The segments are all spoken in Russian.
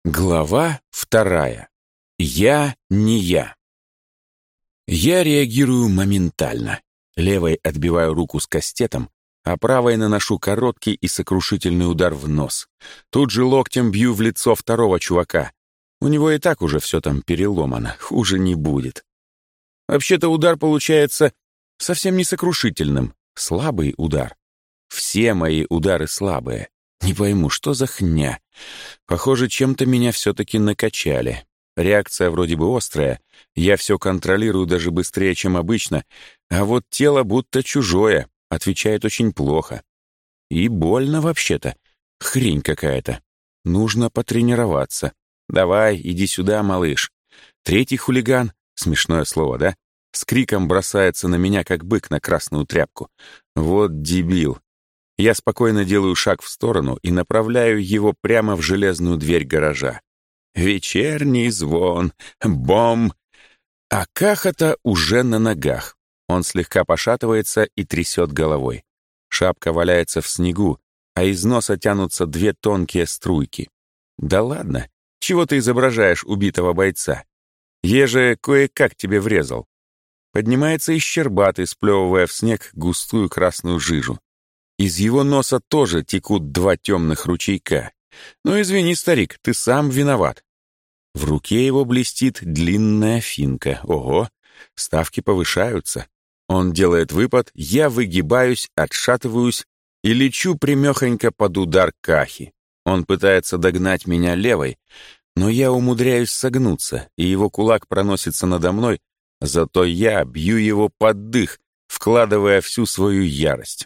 Глава 2. Я не я. Я реагирую моментально. Левой отбиваю руку с кастетом, а правой наношу короткий и сокрушительный удар в нос. Тут же локтем бью в лицо второго чувака. У него и так уже все там переломано, хуже не будет. Вообще-то удар получается совсем не сокрушительным. Слабый удар. Все мои удары слабые. Не пойму, что за хня. Похоже, чем-то меня все-таки накачали. Реакция вроде бы острая, я все контролирую даже быстрее, чем обычно, а вот тело будто чужое, отвечает очень плохо. И больно вообще-то. Хрень какая-то. Нужно потренироваться. Давай, иди сюда, малыш. Третий хулиган, смешное слово, да? С криком бросается на меня, как бык на красную тряпку. Вот дебил. Я спокойно делаю шаг в сторону и направляю его прямо в железную дверь гаража. Вечерний звон. Бом! А Кахота уже на ногах. Он слегка пошатывается и трясет головой. Шапка валяется в снегу, а из носа тянутся две тонкие струйки. Да ладно, чего ты изображаешь убитого бойца? Я же кое-как тебе врезал. Поднимается и щербатый, сплевывая в снег густую красную жижу. Из его носа тоже текут два темных ручейка. Ну, извини, старик, ты сам виноват. В руке его блестит длинная финка. Ого, ставки повышаются. Он делает выпад, я выгибаюсь, отшатываюсь и лечу примехонько под удар Кахи. Он пытается догнать меня левой, но я умудряюсь согнуться, и его кулак проносится надо мной, зато я бью его под дых, вкладывая всю свою ярость.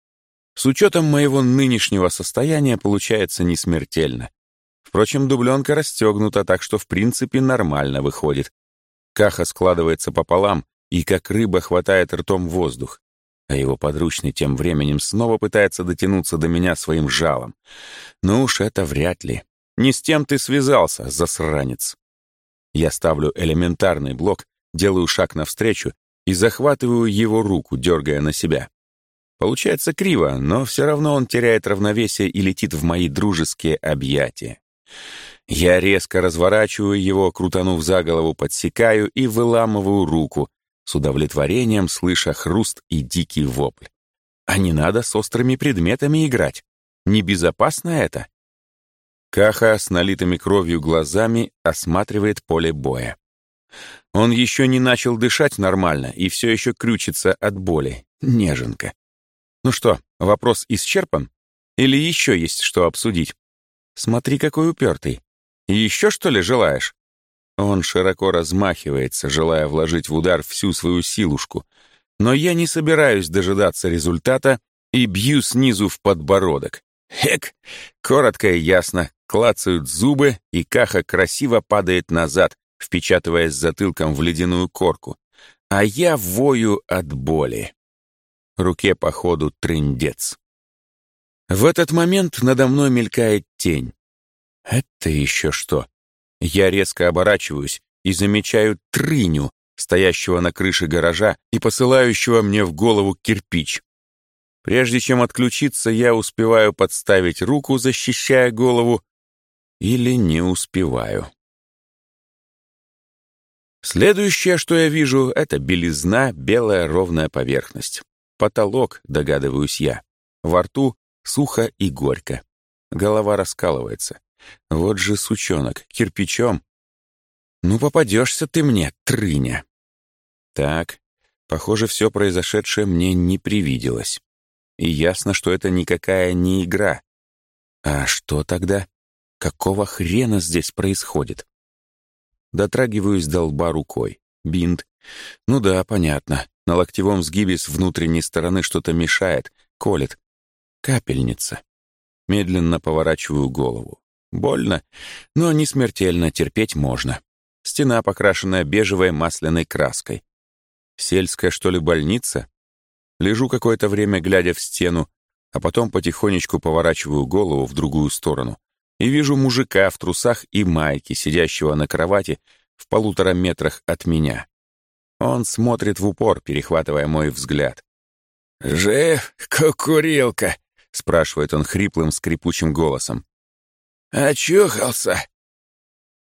С учетом моего нынешнего состояния получается не смертельно. Впрочем, дубленка расстегнута, так что в принципе нормально выходит. Каха складывается пополам и как рыба хватает ртом воздух, а его подручный тем временем снова пытается дотянуться до меня своим жалом. Ну уж это вряд ли. Не с тем ты связался, засранец. Я ставлю элементарный блок, делаю шаг навстречу и захватываю его руку, дергая на себя. Получается криво, но все равно он теряет равновесие и летит в мои дружеские объятия. Я резко разворачиваю его, крутанув за голову, подсекаю и выламываю руку, с удовлетворением слыша хруст и дикий вопль. А не надо с острыми предметами играть. Небезопасно это. Каха с налитыми кровью глазами осматривает поле боя. Он еще не начал дышать нормально и все еще крючится от боли. Неженка. Ну что, вопрос исчерпан? Или еще есть что обсудить? Смотри, какой упертый. Еще что ли желаешь? Он широко размахивается, желая вложить в удар всю свою силушку. Но я не собираюсь дожидаться результата и бью снизу в подбородок. Хек! Коротко и ясно. Клацают зубы, и Каха красиво падает назад, впечатываясь затылком в ледяную корку. А я вою от боли. Руке по ходу трындец. В этот момент надо мной мелькает тень. Это еще что? Я резко оборачиваюсь и замечаю Трыню, стоящего на крыше гаража и посылающего мне в голову кирпич. Прежде чем отключиться, я успеваю подставить руку, защищая голову, или не успеваю. Следующее, что я вижу, это белизна, белая ровная поверхность. Потолок, догадываюсь я. Во рту сухо и горько. Голова раскалывается. Вот же сучонок, кирпичом. Ну, попадешься ты мне, Трыня. Так, похоже, все произошедшее мне не привиделось. И ясно, что это никакая не игра. А что тогда? Какого хрена здесь происходит? Дотрагиваюсь до лба рукой. Бинт. Ну да, понятно. На локтевом сгибе с внутренней стороны что-то мешает, колет. Капельница. Медленно поворачиваю голову. Больно, но не смертельно, терпеть можно. Стена, покрашенная бежевой масляной краской. Сельская, что ли, больница? Лежу какое-то время, глядя в стену, а потом потихонечку поворачиваю голову в другую сторону и вижу мужика в трусах и майке, сидящего на кровати в 1,5 метрах от меня. Он смотрит в упор, перехватывая мой взгляд. «Жив, кукурилка?» — спрашивает он хриплым, скрипучим голосом. «Очухался?»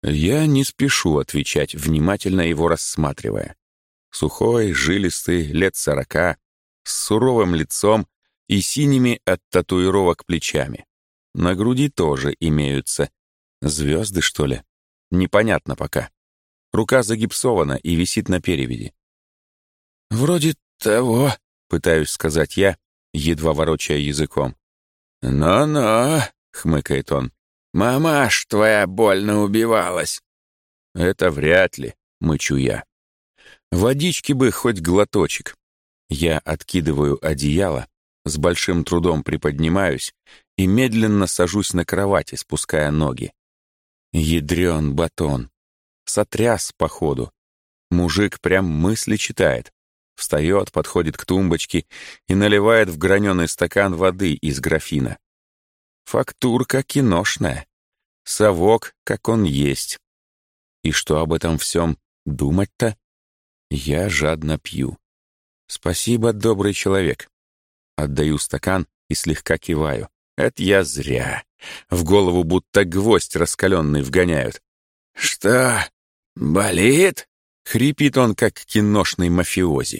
Я не спешу отвечать, внимательно его рассматривая. Сухой, жилистый, лет 40, с суровым лицом и синими от татуировок плечами. На груди тоже имеются. Звезды, что ли? Непонятно пока. Рука загипсована и висит на перевязи. «Вроде того», — пытаюсь сказать я, едва ворочая языком. «Но-но», — хмыкает он, — «мамаш твоя больно убивалась». «Это вряд ли», — мычу я. «Водички бы хоть глоточек». Я откидываю одеяло, с большим трудом приподнимаюсь и медленно сажусь на кровати, спуская ноги. Ядрён батон. Сотряс, походу. Мужик прям мысли читает. Встает, подходит к тумбочке и наливает в граненый стакан воды из графина. Фактурка киношная. Совок, как он есть. И что об этом всем думать-то? Я жадно пью. Спасибо, добрый человек. Отдаю стакан и слегка киваю. Это я зря. В голову будто гвоздь раскаленный вгоняют. «Что, болит?» — хрипит он, как киношный мафиози.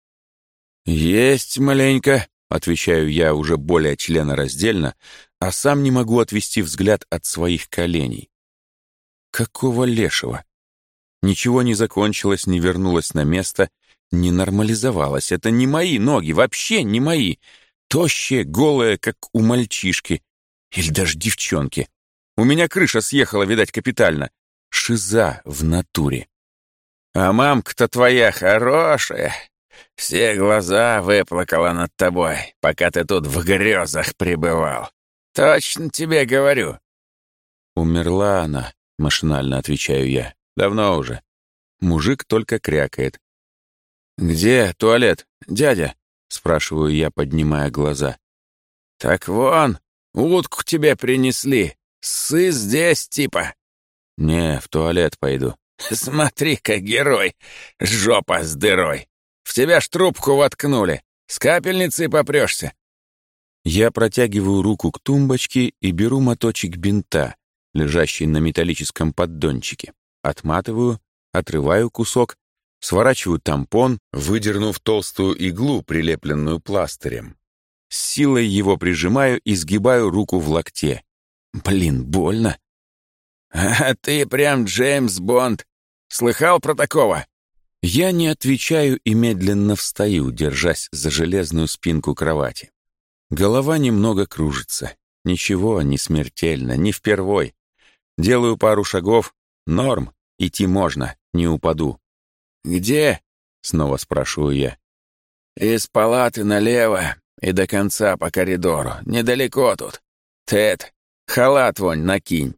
«Есть маленько», — отвечаю я уже более членораздельно, а сам не могу отвести взгляд от своих коленей. Какого лешего? Ничего не закончилось, не вернулось на место, не нормализовалось. Это не мои ноги, вообще не мои. Тощие, голые, как у мальчишки. Или даже девчонки. У меня крыша съехала, видать, капитально. Шиза в натуре. А мамка-то твоя хорошая. Все глаза выплакала над тобой, пока ты тут в грезах пребывал. Точно тебе говорю. Умерла она, машинально отвечаю я. Давно уже. Мужик только крякает. «Где туалет, дядя?» — спрашиваю я, поднимая глаза. «Так вон, утку тебе принесли. Ссы здесь, типа». «Не, в туалет пойду». «Смотри-ка, герой, жопа с дырой. В тебя ж трубку воткнули. С капельницей попрешься». Я протягиваю руку к тумбочке и беру моточек бинта, лежащий на металлическом поддончике. Отматываю, отрываю кусок, сворачиваю тампон, выдернув толстую иглу, прилепленную пластырем. С силой его прижимаю и сгибаю руку в локте. Блин, больно. «А ты прям Джеймс Бонд. Слыхал про такого?» Я не отвечаю и медленно встаю, держась за железную спинку кровати. Голова немного кружится. Ничего, не смертельно, не впервой. Делаю пару шагов. Норм, идти можно, не упаду. «Где?» — снова спрашиваю я. «Из палаты налево и до конца по коридору. Недалеко тут. Тед, халат вонь накинь».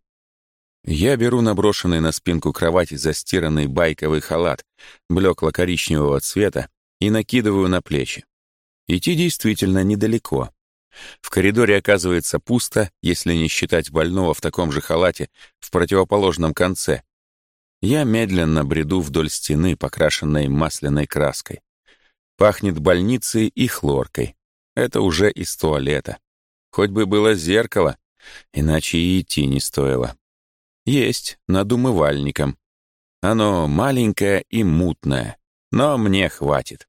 Я беру наброшенный на спинку кровати застиранный байковый халат блекло-коричневого цвета и накидываю на плечи. Идти действительно недалеко. В коридоре оказывается пусто, если не считать больного в таком же халате в противоположном конце. Я медленно бреду вдоль стены, покрашенной масляной краской. Пахнет больницей и хлоркой. Это уже из туалета. Хоть бы было зеркало, иначе и идти не стоило. Есть, над умывальником. Оно маленькое и мутное, но мне хватит.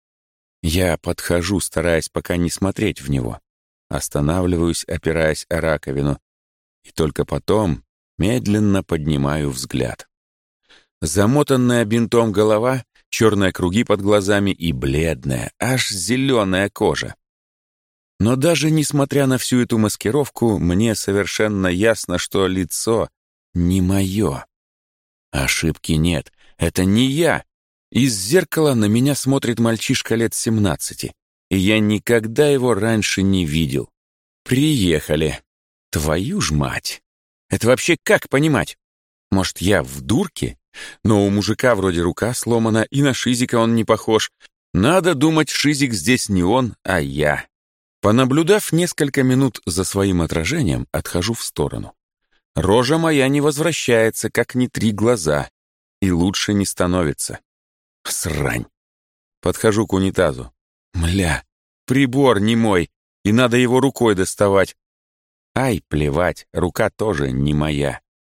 Я подхожу, стараясь пока не смотреть в него. Останавливаюсь, опираясь о раковину. И только потом медленно поднимаю взгляд. Замотанная бинтом голова, черные круги под глазами и бледная, аж зеленая кожа. Но даже несмотря на всю эту маскировку, мне совершенно ясно, что лицо не мое. Ошибки нет, это не я. Из зеркала на меня смотрит мальчишка лет 17, и я никогда его раньше не видел. Приехали. Твою ж мать! Это вообще как понимать? Может, я в дурке? Но у мужика вроде рука сломана, и на Шизика он не похож. Надо думать, Шизик здесь не он, а я. Понаблюдав несколько минут за своим отражением, отхожу в сторону. Рожа моя не возвращается, как ни 3 глаза, и лучше не становится. Срань. Подхожу к унитазу. Мля, прибор не мой, и надо его рукой доставать. Ай, плевать, рука тоже не моя.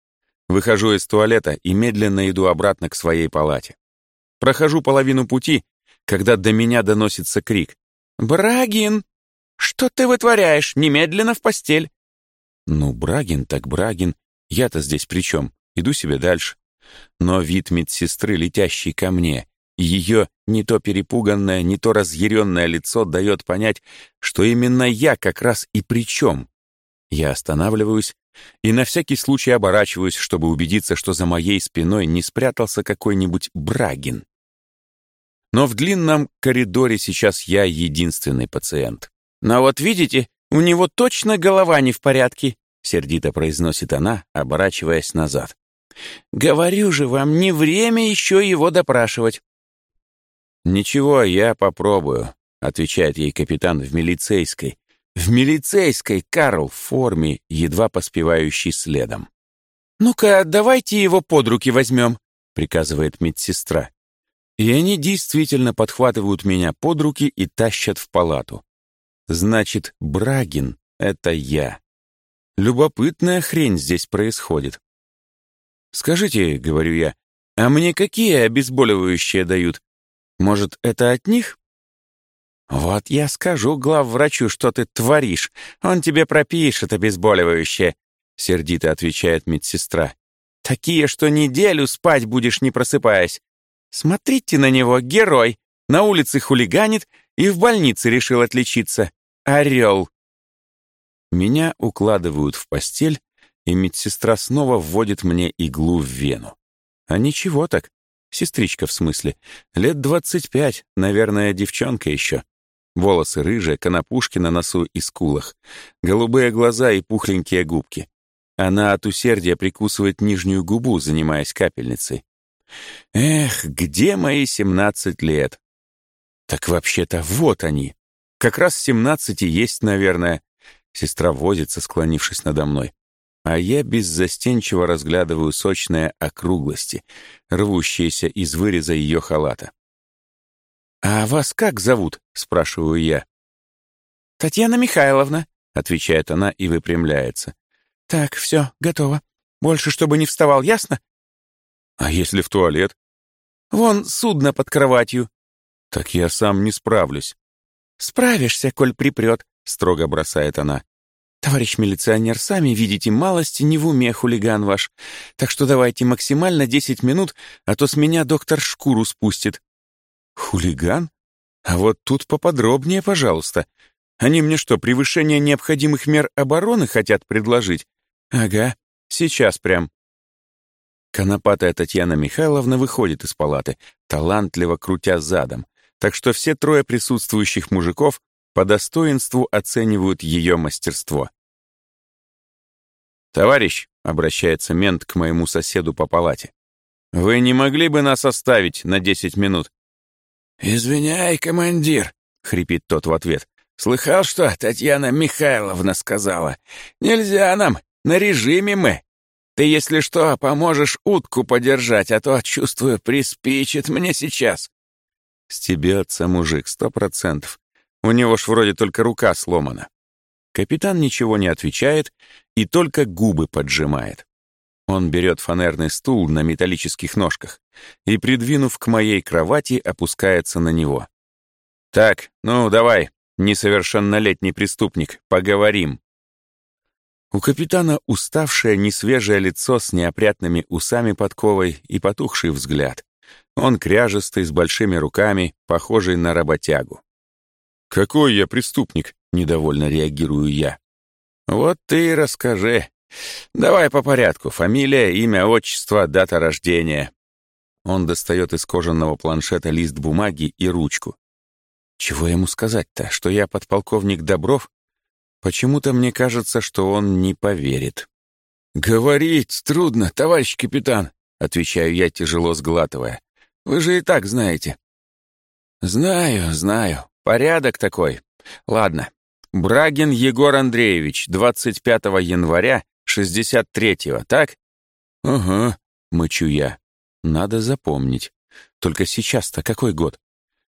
Выхожу из туалета и медленно иду обратно к своей палате. Прохожу половину пути, когда до меня доносится крик. «Брагин! Что ты вытворяешь? Немедленно в постель!» Ну, Брагин так Брагин. Я-то здесь при чем? Иду себе дальше. Но вид медсестры, летящей ко мне, ее не то перепуганное, не то разъяренное лицо дает понять, что именно я как раз и при чем. Я останавливаюсь и на всякий случай оборачиваюсь, чтобы убедиться, что за моей спиной не спрятался какой-нибудь Брагин. Но в длинном коридоре сейчас я единственный пациент. «Но вот видите, у него точно голова не в порядке», сердито произносит она, оборачиваясь назад. «Говорю же вам, не время еще его допрашивать». «Ничего, я попробую», — отвечает ей капитан в милицейской, Карл, в форме, едва поспевающий следом. «Ну-ка, давайте его под руки возьмем», — приказывает медсестра. И они действительно подхватывают меня под руки и тащат в палату. Значит, Брагин — это я. Любопытная хрень здесь происходит. «Скажите, — говорю я, — а мне какие обезболивающие дают? Может, это от них?» «Вот я скажу главврачу, что ты творишь. Он тебе пропишет обезболивающее», — сердито отвечает медсестра. «Такие, что неделю спать будешь, не просыпаясь. Смотрите на него, герой. На улице хулиганит и в больнице решил отличиться. Орел». Меня укладывают в постель, и медсестра снова вводит мне иглу в вену. А ничего так. Сестричка, в смысле. Лет 25, наверное, девчонка еще. Волосы рыжие, конопушки на носу и скулах, голубые глаза и пухленькие губки. Она от усердия прикусывает нижнюю губу, занимаясь капельницей. Эх, где мои 17 лет? Так вообще-то вот они. Как раз 17 и есть, наверное. Сестра возится, склонившись надо мной. А я беззастенчиво разглядываю сочные округлости, рвущиеся из выреза ее халата. «А вас как зовут?» — спрашиваю я. «Татьяна Михайловна», — отвечает она и выпрямляется. «Так, все, готово. Больше, чтобы не вставал, ясно?» «А если в туалет?» «Вон судно под кроватью». «Так я сам не справлюсь». «Справишься, коль припрет», — строго бросает она. «Товарищ милиционер, сами видите, малости не в уме хулиган ваш. Так что давайте максимально 10 минут, а то с меня доктор шкуру спустит». «Хулиган? А вот тут поподробнее, пожалуйста. Они мне что, превышение необходимых мер обороны хотят предложить? Ага, сейчас прям». Конопатая Татьяна Михайловна выходит из палаты, талантливо крутя задом, так что все трое присутствующих мужиков по достоинству оценивают ее мастерство. «Товарищ», — обращается мент к моему соседу по палате, «вы не могли бы нас оставить на 10 минут?» «Извиняй, командир», — хрипит тот в ответ. «Слыхал, что Татьяна Михайловна сказала? Нельзя нам, на режиме мы. Ты, если что, поможешь утку подержать, а то, чувствую, приспичит мне сейчас». Стебется мужик, 100%. У него ж вроде только рука сломана. Капитан ничего не отвечает и только губы поджимает. Он берет фанерный стул на металлических ножках и, придвинув к моей кровати, опускается на него. «Так, ну давай, несовершеннолетний преступник, поговорим». У капитана уставшее, несвежее лицо с неопрятными усами подковой и потухший взгляд. Он кряжестый, с большими руками, похожий на работягу. «Какой я преступник?» — недовольно реагирую я. «Вот ты и расскажи. Давай по порядку. Фамилия, имя, отчество, дата рождения». Он достает из кожаного планшета лист бумаги и ручку. Чего ему сказать-то? Что я подполковник Добров? Почему-то мне кажется, что он не поверит. «Говорить трудно, товарищ капитан», — отвечаю я, тяжело сглатывая. «Вы же и так знаете». «Знаю. Порядок такой. Ладно. Брагин Егор Андреевич, 25 января 63-го, так?» «Ага», — мычу я. «Надо запомнить. Только сейчас-то какой год?»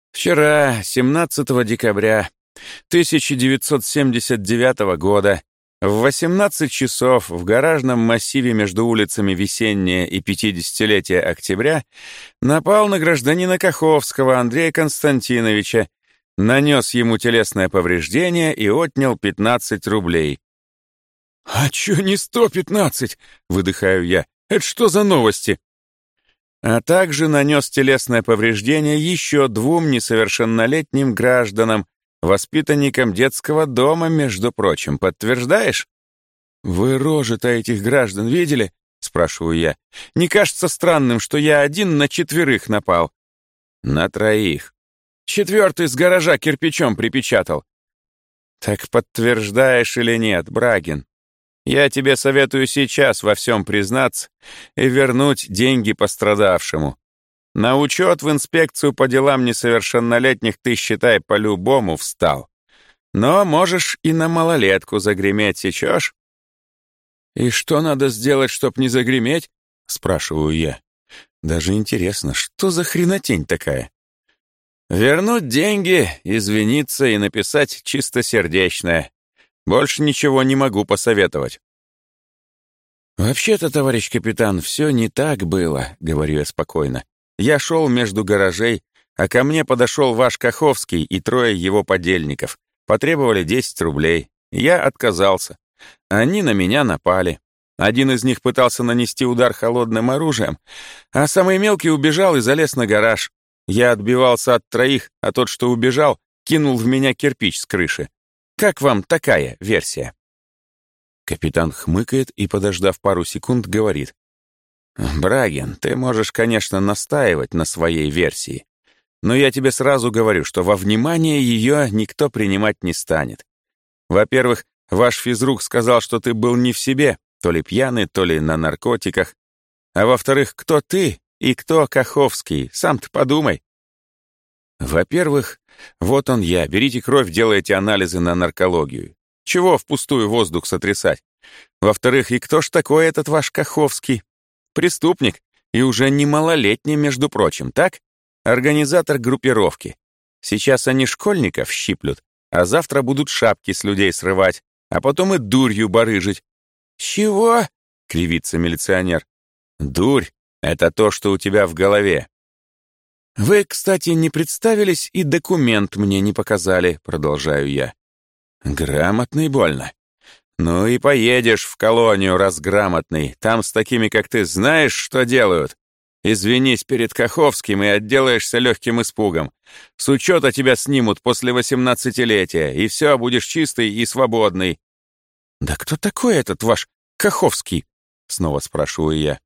«Вчера, 17 декабря 1979 года», В 18 часов в гаражном массиве между улицами Весеннее и 50-летие Октября напал на гражданина Каховского Андрея Константиновича, нанес ему телесное повреждение и отнял 15 рублей. «А чё не 115?» — выдыхаю я. «Это что за новости?» А также нанес телесное повреждение еще 2 несовершеннолетним гражданам, воспитанникам детского дома, между прочим. Подтверждаешь? «Вы рожи-то этих граждан видели?» — спрашиваю я. «Не кажется странным, что я один на 4 напал?» «На 3. 4 с гаража кирпичом припечатал». «Так подтверждаешь или нет, Брагин? Я тебе советую сейчас во всем признаться и вернуть деньги пострадавшему. На учет в инспекцию по делам несовершеннолетних ты, считай, по-любому встал. Но можешь и на малолетку загреметь, сечешь?» «И что надо сделать, чтоб не загреметь?» — спрашиваю я. Даже интересно, что за хренотень такая? «Вернуть деньги, извиниться и написать чистосердечное. Больше ничего не могу посоветовать». «Вообще-то, товарищ капитан, все не так было», — говорю я спокойно. «Я шел между гаражей, а ко мне подошел ваш Каховский и 3 его подельников. Потребовали 10 рублей. Я отказался. Они на меня напали. Один из них пытался нанести удар холодным оружием, а самый мелкий убежал и залез на гараж. Я отбивался от 3, а тот, что убежал, кинул в меня кирпич с крыши. Как вам такая версия?» Капитан хмыкает и, подождав пару секунд, говорит: «Брагин, ты можешь, конечно, настаивать на своей версии, но я тебе сразу говорю, что во внимание ее никто принимать не станет. Во-первых, ваш физрук сказал, что ты был не в себе, то ли пьяный, то ли на наркотиках. А во-вторых, кто ты и кто Каховский, сам-то подумай. Во-первых, вот он я, берите кровь, делайте анализы на наркологию. Чего впустую воздух сотрясать? Во-вторых, и кто ж такой этот ваш Каховский? Преступник, и уже не малолетний, между прочим, так? Организатор группировки. Сейчас они школьников щиплют, а завтра будут шапки с людей срывать, а потом и дурью барыжить». «Чего?» — кривится милиционер. «Дурь — это то, что у тебя в голове». «Вы, кстати, не представились и документ мне не показали», — продолжаю я. «Грамотный больно. Ну и поедешь в колонию, раз грамотный. Там с такими, как ты, знаешь, что делают? Извинись перед Каховским и отделаешься легким испугом. С учета тебя снимут после 18-летия, и все, будешь чистый и свободный». «Да кто такой этот ваш Каховский?» — снова спрашиваю я.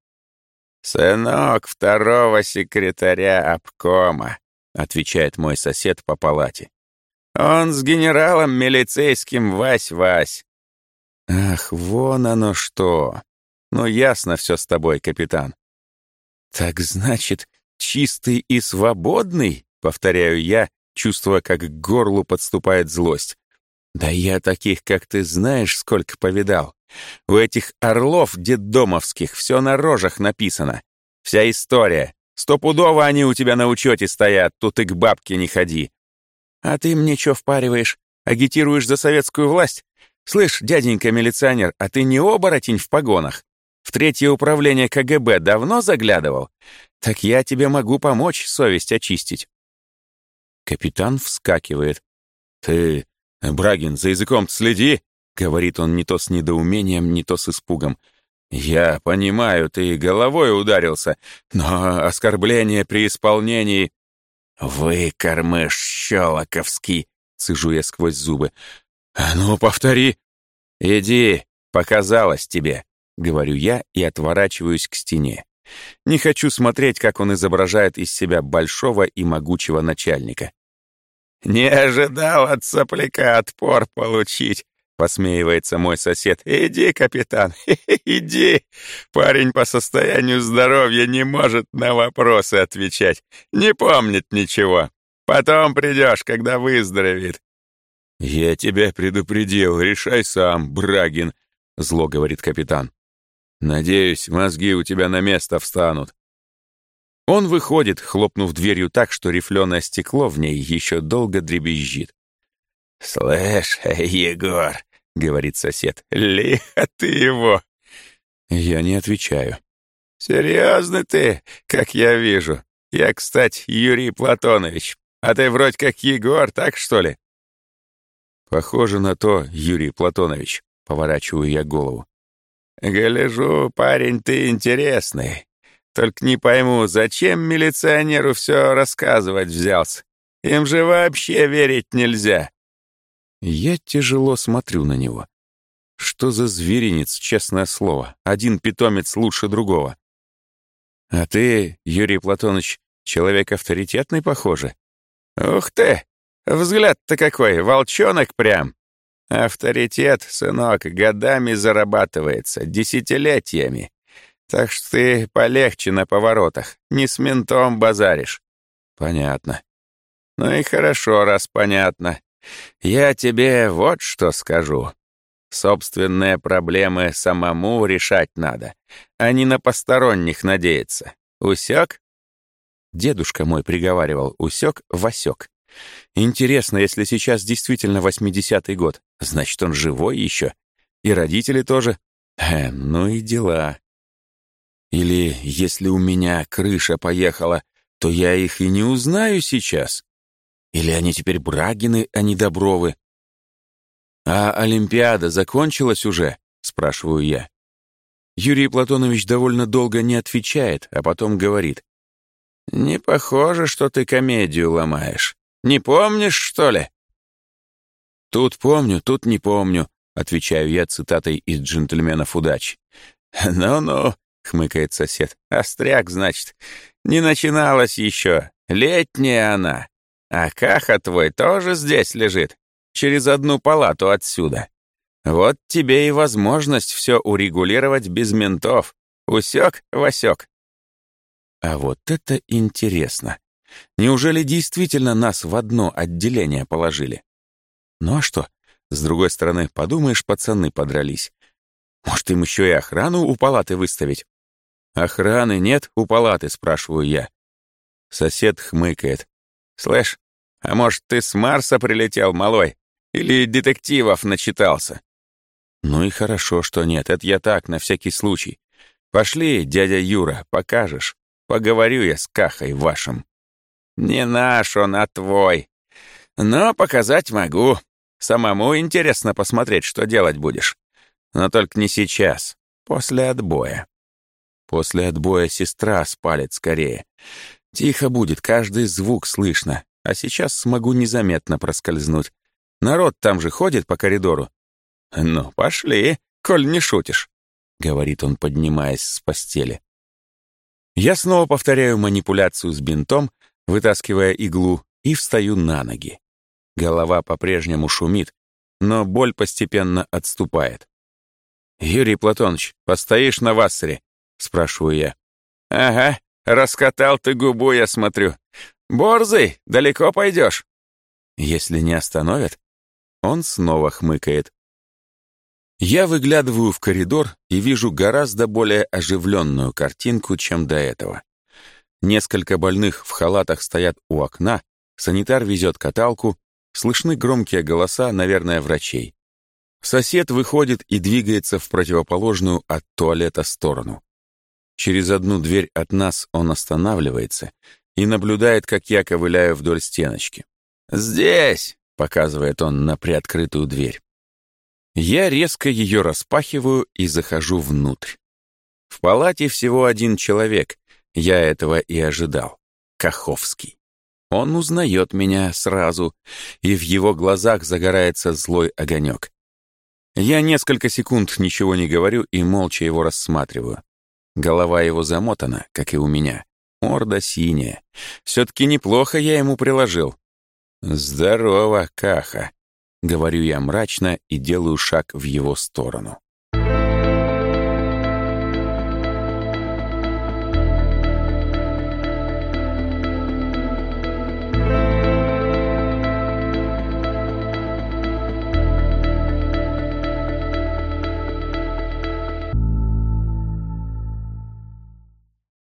«Сынок 2-го секретаря обкома», — отвечает мой сосед по палате. «Он с генералом милицейским Вась-Вась». «Ах, вон оно что! Ну, ясно все с тобой, капитан». «Так значит, чистый и свободный?» — повторяю я, чувствуя, как к горлу подступает злость. «Да я таких, как ты, знаешь, сколько повидал. У этих орлов детдомовских все на рожах написано. Вся история. Стопудово они у тебя на учете стоят, тут и к бабке не ходи. А ты мне что впариваешь? Агитируешь за советскую власть? Слышь, дяденька милиционер, а ты не оборотень в погонах? В 3-е управление КГБ давно заглядывал? Так я тебе могу помочь совесть очистить». Капитан вскакивает. «Ты, Брагин, за языком следи», — говорит он не то с недоумением, не то с испугом. «Я понимаю, ты головой ударился, но оскорбление при исполнении...» «Выкормыш щелоковский», — цежу я сквозь зубы. «А ну, повтори». «Иди, показалось тебе», — говорю я и отворачиваюсь к стене. Не хочу смотреть, как он изображает из себя большого и могучего начальника. «Не ожидал от сопляка отпор получить», — посмеивается мой сосед. «Иди, капитан, иди. Парень по состоянию здоровья не может на вопросы отвечать, не помнит ничего. Потом придешь, когда выздоровеет». «Я тебя предупредил, решай сам, Брагин», — зло говорит капитан. «Надеюсь, мозги у тебя на место встанут». Он выходит, хлопнув дверью так, что рифленое стекло в ней еще долго дребезжит. «Слышь, Егор», — говорит сосед. «Лихо ты его!» Я не отвечаю. «Серьезно ты, как я вижу. Я, кстати, Юрий Платонович. А ты вроде как Егор, так что ли?» «Похоже на то, Юрий Платонович», — поворачиваю я голову. «Гляжу, парень, ты интересный. Только не пойму, зачем милиционеру все рассказывать взялся? Им же вообще верить нельзя». Я тяжело смотрю на него. Что за зверинец, честное слово. Один питомец лучше другого. «А ты, Юрий Платонович, человек авторитетный, похоже?» «Ух ты! Взгляд-то какой, волчонок прям!» «Авторитет, сынок, годами зарабатывается, десятилетиями. Так что ты полегче на поворотах, не с ментом базаришь». «Понятно». «Ну и хорошо, раз понятно. Я тебе вот что скажу. Собственные проблемы самому решать надо, а не на посторонних надеяться. Усек?» Дедушка мой приговаривал: усек, Васек. Интересно, если сейчас действительно 80-й год, значит, он живой еще. И родители тоже. Ну и дела. Или если у меня крыша поехала, то я их и не узнаю сейчас. Или они теперь Брагины, а не Добровы. «А Олимпиада закончилась уже?» — спрашиваю я. Юрий Платонович довольно долго не отвечает, а потом говорит: «Не похоже, что ты комедию ломаешь. Не помнишь, что ли?» «Тут помню, тут не помню», — отвечаю я цитатой из «Джентльменов удачи». «Ну-ну», — хмыкает сосед, — «остряк, значит. Не начиналась еще. Летняя она. А Каха твой тоже здесь лежит, через одну палату отсюда. Вот тебе и возможность все урегулировать без ментов. Усек, Васек?» А вот это интересно. Неужели действительно нас в одно отделение положили? Ну а что? С другой стороны, подумаешь, пацаны подрались. Может, им еще и охрану у палаты выставить? «Охраны нет у палаты?» — спрашиваю я. Сосед хмыкает. «Слышь, а может, ты с Марса прилетел, малой? Или детективов начитался?» «Ну и хорошо, что нет. Это я так, на всякий случай. Пошли, дядя Юра, покажешь. Поговорю я с Кахой вашим». «Не наш он, а твой. Но показать могу. Самому интересно посмотреть, что делать будешь. Но только не сейчас, после отбоя». После отбоя сестра спалит скорее. Тихо будет, каждый звук слышно, а сейчас смогу незаметно проскользнуть. Народ там же ходит по коридору. «Ну, пошли, коль не шутишь», — говорит он, поднимаясь с постели. Я снова повторяю манипуляцию с бинтом, вытаскивая иглу, и встаю на ноги. Голова по-прежнему шумит, но боль постепенно отступает. «Юрий Платонович, постоишь на вассере?» — спрашиваю я. «Ага, раскатал ты губу, я смотрю. Борзый, далеко пойдешь?» «Если не остановят?» Он снова хмыкает. Я выглядываю в коридор и вижу гораздо более оживленную картинку, чем до этого. Несколько больных в халатах стоят у окна, санитар везет каталку, слышны громкие голоса, наверное, врачей. Сосед выходит и двигается в противоположную от туалета сторону. Через одну дверь от нас он останавливается и наблюдает, как я ковыляю вдоль стеночки. «Здесь!» — показывает он на приоткрытую дверь. Я резко ее распахиваю и захожу внутрь. В палате всего один человек. Я этого и ожидал. Каховский. Он узнает меня сразу, и в его глазах загорается злой огонек. Я несколько секунд ничего не говорю и молча его рассматриваю. Голова его замотана, как и у меня. Морда синяя. Все-таки неплохо я ему приложил. «Здорово, Каха», — говорю я мрачно и делаю шаг в его сторону.